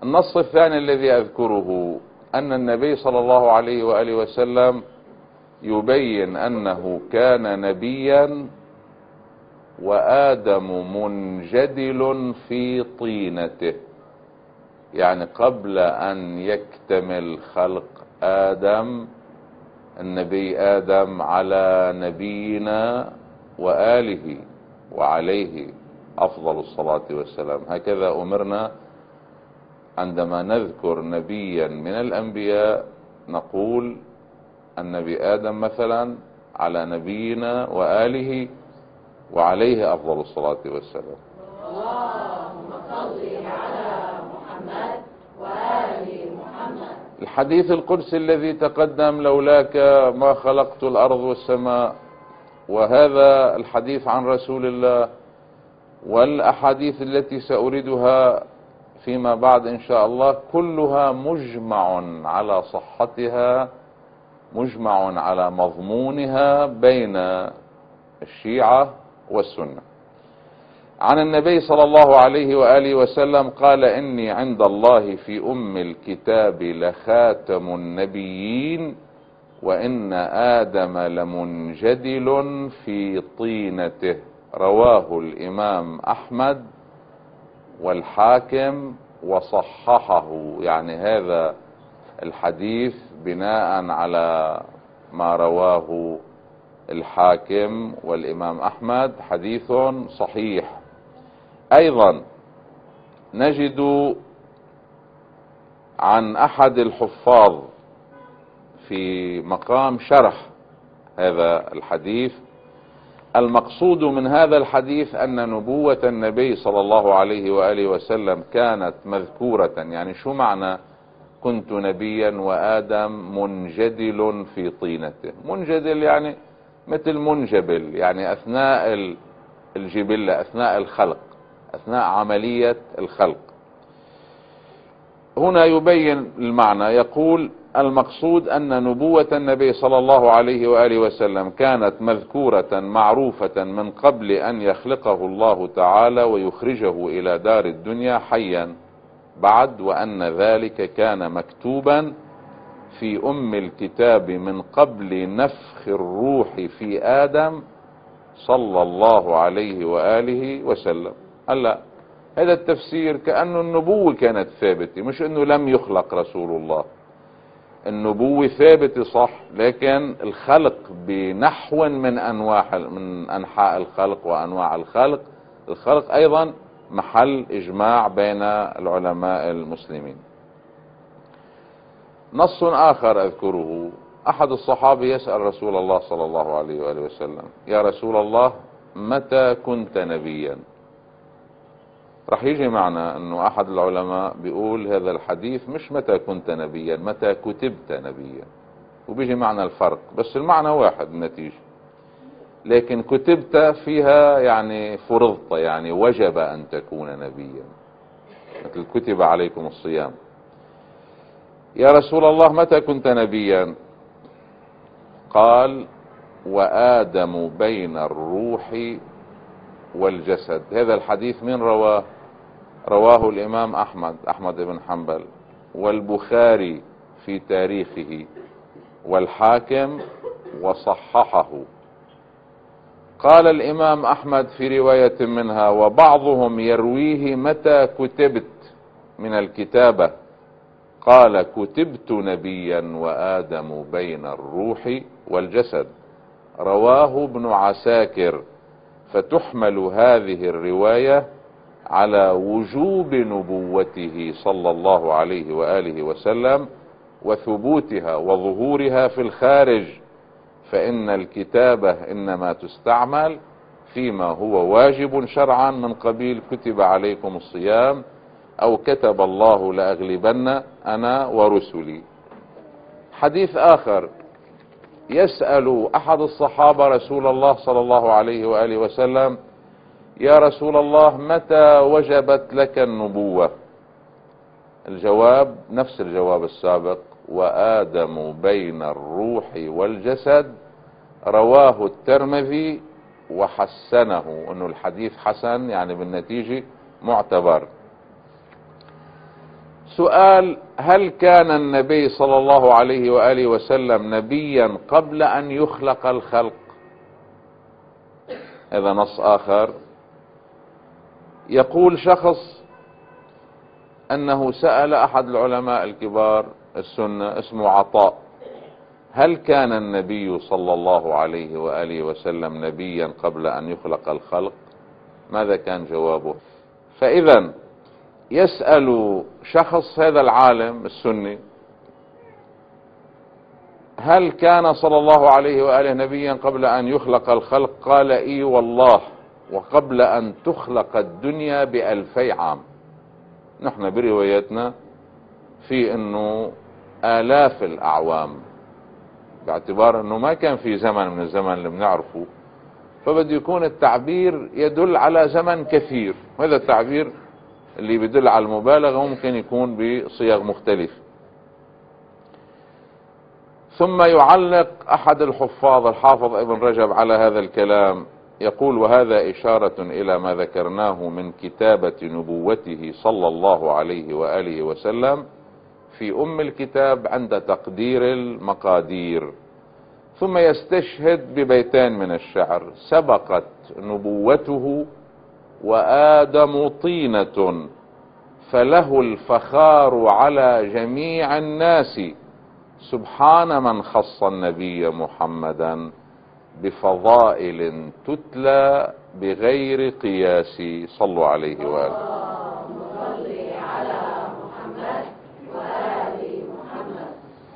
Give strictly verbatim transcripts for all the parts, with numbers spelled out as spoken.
النص الثاني الذي أذكره أن النبي صلى الله عليه وآله وسلم يبين أنه كان نبيا وآدم منجدل في طينته، يعني قبل أن يكتمل خلق آدم، النبي آدم على نبينا وآله وعليه أفضل الصلاة والسلام. هكذا أمرنا عندما نذكر نبيا من الأنبياء نقول النبي آدم مثلا على نبينا وآله وعليه أفضل الصلاة والسلام. اللهم صل على محمد وآل محمد. الحديث القدسي الذي تقدم لولاك ما خلقت الأرض والسماء، وهذا الحديث عن رسول الله، والأحاديث التي سأردها فيما بعد إن شاء الله كلها مجمع على صحتها، مجمع على مضمونها بين الشيعة والسنة. عن النبي صلى الله عليه وآله وسلم قال: إني عند الله في أم الكتاب لخاتم النبيين، وإن آدم لمنجدل في طينته. رواه الإمام أحمد والحاكم وصححه، يعني هذا الحديث بناء على ما رواه الحاكم والإمام أحمد حديث صحيح. أيضا نجد عن أحد الحفاظ في مقام شرح هذا الحديث: المقصود من هذا الحديث أن نبوة النبي صلى الله عليه وآله وسلم كانت مذكورة. يعني شو معنى كنت نبيا وآدم منجدل في طينته؟ منجدل يعني مثل منجبل، يعني أثناء الجبلة، أثناء الخلق، أثناء عملية الخلق. هنا يبين المعنى، يقول: المقصود أن نبوة النبي صلى الله عليه وآله وسلم كانت مذكورة معروفة من قبل أن يخلقه الله تعالى ويخرجه إلى دار الدنيا حيا بعد، وأن ذلك كان مكتوبا في أم الكتاب من قبل نفخ الروح في آدم صلى الله عليه وآله وسلم. هلا هذا التفسير كأنه النبوة كانت ثابتة، مش أنه لم يخلق رسول الله. النبوة ثابتة صح، لكن الخلق بنحو من أنواع من أنحاء الخلق وأنواع الخلق، الخلق أيضا محل إجماع بين العلماء المسلمين. نص آخر أذكره: أحد الصحابة يسأل رسول الله صلى الله عليه وآله وسلم: يا رسول الله متى كنت نبيا؟ رح يجي معنا أنه أحد العلماء بيقول هذا الحديث مش متى كنت نبيا، متى كتبت نبيا، وبيجي معنا الفرق، بس المعنى واحد النتيجة. لكن كتبت فيها يعني فرضت، يعني وجب أن تكون نبيا، مثل كتب عليكم الصيام. يا رسول الله متى كنت نبيا؟ قال: وآدم بين الروح والجسد. هذا الحديث من رواه؟ رواه الإمام أحمد أحمد بن حنبل والبخاري في تاريخه والحاكم وصححه. قال الإمام أحمد في رواية منها: وبعضهم يرويه متى كتبت من الكتابة، قال: كتبت نبيا وآدم بين الروح والجسد. رواه ابن عساكر. فتحمل هذه الرواية على وجوب نبوته صلى الله عليه وآله وسلم وثبوتها وظهورها في الخارج، فإن الكتابة إنما تستعمل فيما هو واجب شرعا من قبيل كتب عليكم الصيام، أو كتب الله لأغلبن أنا ورسلي. حديث آخر: يسأل أحد الصحابة رسول الله صلى الله عليه وآله وسلم: يا رسول الله متى وجبت لك النبوة؟ الجواب نفس الجواب السابق: وآدم بين الروح والجسد. رواه الترمذي وحسنه، انه الحديث حسن يعني بالنتيجة معتبر. سؤال: هل كان النبي صلى الله عليه وآله وسلم نبيا قبل أن يخلق الخلق؟ هذا نص آخر. يقول شخص أنه سأل أحد العلماء الكبار السنة اسمه عطاء: هل كان النبي صلى الله عليه وآله وسلم نبيا قبل أن يخلق الخلق؟ ماذا كان جوابه؟ فإذا يسأل شخص هذا العالم السني: هل كان صلى الله عليه وآله نبيا قبل أن يخلق الخلق؟ قال: إي والله، وقبل أن تخلق الدنيا بألفي عام. نحن بروايتنا في أنه آلاف الأعوام، باعتبار أنه ما كان في زمن من الزمن اللي بنعرفه، فبده يكون التعبير يدل على زمن كثير. وهذا التعبير اللي بيدل على المبالغة ممكن يكون بصيغ مختلفة. ثم يعلق أحد الحفاظ الحافظ ابن رجب على هذا الكلام، يقول: وهذا إشارة إلى ما ذكرناه من كتابة نبوته صلى الله عليه وآله وسلم في أم الكتاب عند تقدير المقادير. ثم يستشهد ببيتين من الشعر: سبقت نبوته وآدم طينة، فله الفخار على جميع الناس، سبحان من خص النبي محمدا بفضائل تتلى بغير قياس. صلوا عليه وآله. اللهم صل على محمد وآل محمد.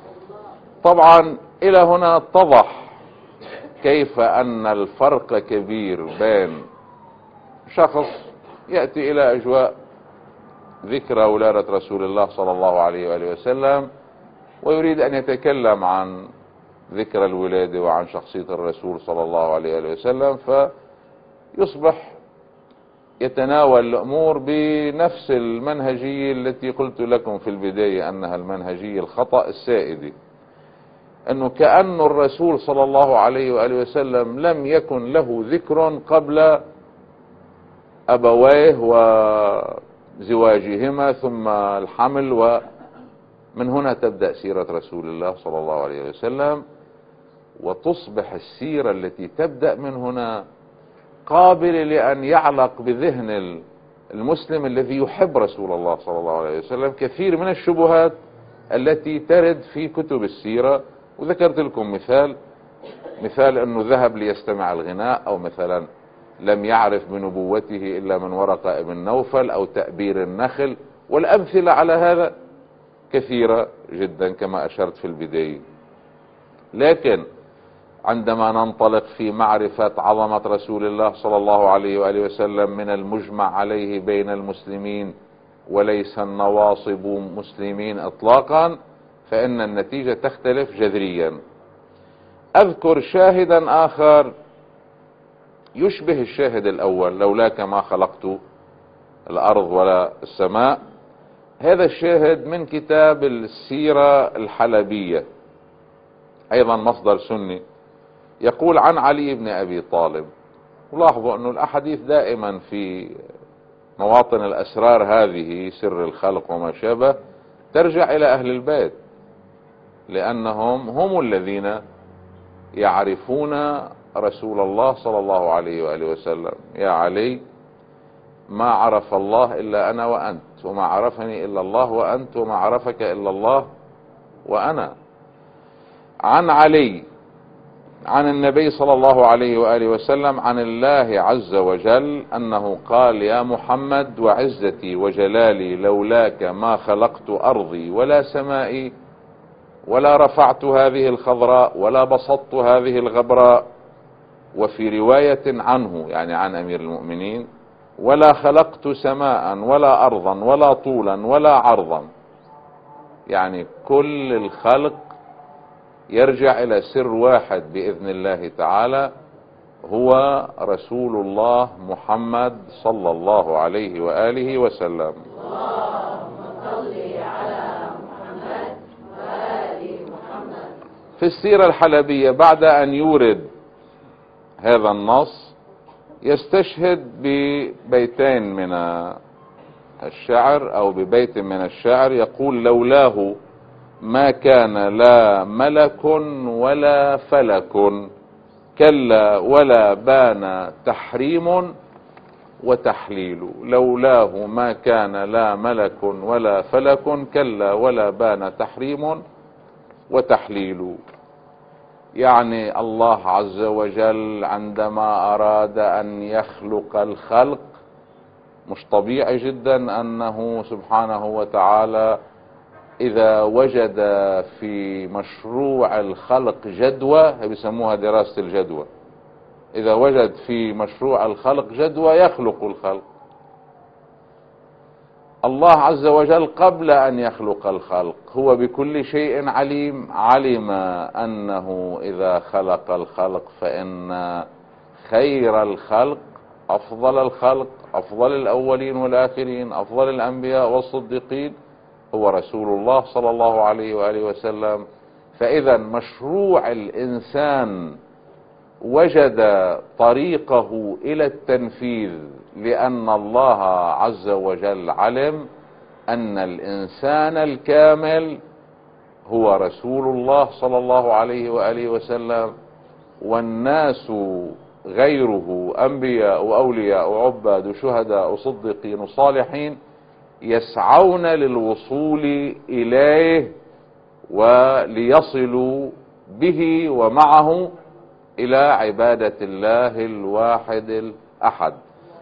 طبعا إلى هنا اتضح كيف أن الفرق كبير بين شخص يأتي إلى أجواء ذكرى ولادة رسول الله صلى الله عليه وآله وسلم ويريد أن يتكلم عن ذكرى الولادة وعن شخصية الرسول صلى الله عليه وآله وسلم، فيصبح يتناول الأمور بنفس المنهجية التي قلت لكم في البداية أنها المنهجية الخطأ السائدة، أنه كأن الرسول صلى الله عليه وآله وسلم لم يكن له ذكر قبل أبويه وزواجهما ثم الحمل، ومن هنا تبدأ سيرة رسول الله صلى الله عليه وسلم، وتصبح السيرة التي تبدأ من هنا قابلة لأن يعلق بذهن المسلم الذي يحب رسول الله صلى الله عليه وسلم كثير من الشبهات التي ترد في كتب السيرة. وذكرت لكم مثال مثال أنه ذهب ليستمع الغناء، أو مثلا لم يعرف بنبوته إلا من ورقة ابن نوفل، أو تأبير النخل، والأمثلة على هذا كثيرة جدا كما أشرت في البداية. لكن عندما ننطلق في معرفة عظمة رسول الله صلى الله عليه وآله وسلم من المجمع عليه بين المسلمين وليس النواصب مسلمين إطلاقا، فإن النتيجة تختلف جذريا. أذكر شاهدا آخر يشبه الشاهد الأول: لولاك ما خلقت الأرض ولا السماء. هذا الشاهد من كتاب السيرة الحلبية، أيضا مصدر سني، يقول عن علي بن أبي طالب. ولاحظوا أن الأحاديث دائما في مواطن الأسرار هذه، سر الخلق وما شابه، ترجع إلى أهل البيت، لأنهم هم الذين يعرفون رسول الله صلى الله عليه وآله وسلم. يا علي، ما عرف الله إلا أنا وأنت، وما عرفني إلا الله وأنت، وما عرفك إلا الله وأنا. عن علي عن النبي صلى الله عليه وآله وسلم عن الله عز وجل أنه قال: يا محمد، وعزتي وجلالي لولاك ما خلقت أرضي ولا سمائي، ولا رفعت هذه الخضراء، ولا بسطت هذه الغبراء. وفي رواية عنه، يعني عن أمير المؤمنين: ولا خلقت سماء ولا أرضا ولا طولا ولا عرضا. يعني كل الخلق يرجع إلى سر واحد بإذن الله تعالى، هو رسول الله محمد صلى الله عليه وآله وسلم. اللهم صل على محمد وآل محمد. في السيرة الحلبية بعد أن يورد هذا النص يستشهد ببيتين من الشعر أو ببيت من الشعر يقول: لولاه ما كان لا ملك ولا فلك، كلا ولا بان تحريم وتحليل. لولاه ما كان لا ملك ولا فلك، كلا ولا بان تحريم وتحليل. يعني الله عز وجل عندما أراد أن يخلق الخلق، مش طبيعي جدا أنه سبحانه وتعالى إذا وجد في مشروع الخلق جدوى، بيسموها دراسة الجدوى، إذا وجد في مشروع الخلق جدوى يخلق الخلق. الله عز وجل قبل أن يخلق الخلق هو بكل شيء عليم، علم أنه إذا خلق الخلق فإن خير الخلق، أفضل الخلق، أفضل الأولين والآخرين، أفضل الأنبياء والصديقين هو رسول الله صلى الله عليه وآله وسلم. فإذا مشروع الإنسان وجد طريقه إلى التنفيذ، لأن الله عز وجل علم أن الإنسان الكامل هو رسول الله صلى الله عليه وآله وسلم، والناس غيره أنبياء وأولياء وعباد وشهداء وصديقين وصالحين يسعون للوصول إليه وليصلوا به ومعه إلى عبادة الله الواحد الأحد.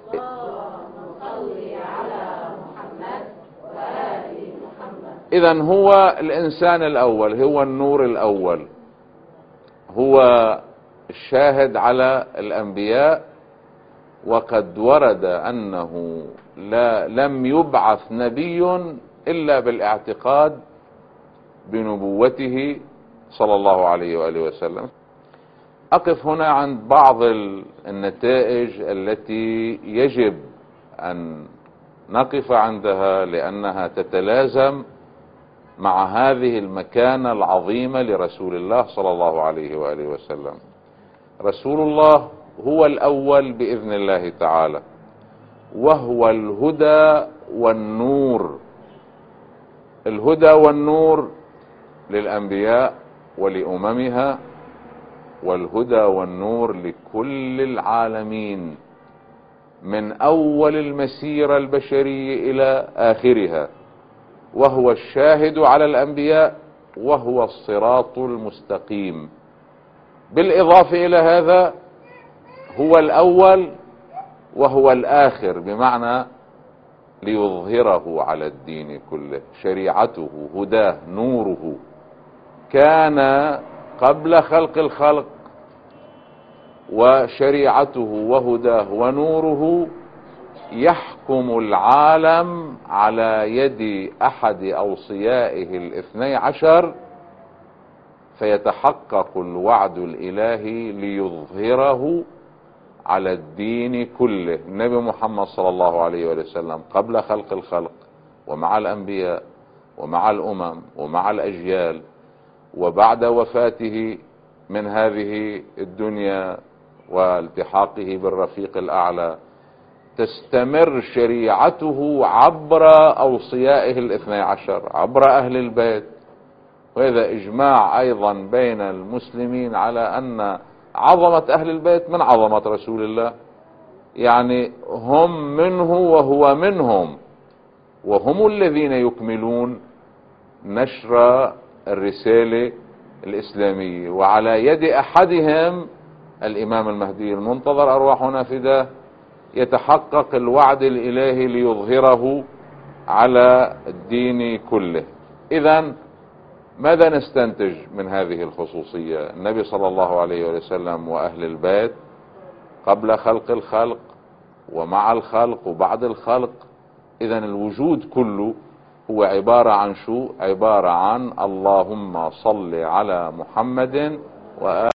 إذن هو الإنسان الأول، هو النور الأول، هو الشاهد على الأنبياء. وقد ورد أنه لا لم يبعث نبي إلا بالاعتقاد بنبوته صلى الله عليه وآله وسلم. أقف هنا عند بعض النتائج التي يجب أن نقف عندها، لأنها تتلازم مع هذه المكانة العظيمة لرسول الله صلى الله عليه وآله وسلم. رسول الله هو الأول بإذن الله تعالى، وهو الهدى والنور. الهدى والنور للأنبياء ولأممها، والهدى والنور لكل العالمين من أول المسيرة البشرية إلى آخرها. وهو الشاهد على الأنبياء، وهو الصراط المستقيم. بالإضافة إلى هذا هو الأول وهو الآخر، بمعنى ليظهره على الدين كله. شريعته، هداه، نوره كان قبل خلق الخلق، وشريعته وهداه ونوره يحكم العالم على يد أحد أوصيائه الاثني عشر، فيتحقق الوعد الإلهي ليظهره على الدين كله. النبي محمد صلى الله عليه وسلم قبل خلق الخلق ومع الأنبياء ومع الأمم ومع الأجيال، وبعد وفاته من هذه الدنيا والتحاقه بالرفيق الأعلى تستمر شريعته عبر أوصيائه الاثني عشر، عبر أهل البيت. وإذا إجماع أيضا بين المسلمين على أن عظمة أهل البيت من عظمة رسول الله، يعني هم منه وهو منهم، وهم الذين يكملون نشر الرسالة الإسلامية. وعلى يد أحدهم الإمام المهدي المنتظر أرواحنا فداه يتحقق الوعد الإلهي ليظهره على الدين كله. إذن ماذا نستنتج من هذه الخصوصية؟ النبي صلى الله عليه وسلم وأهل البيت قبل خلق الخلق ومع الخلق وبعد الخلق. إذن الوجود كله هو عبارة عن شو؟ عبارة عن اللهم صل على محمد وآله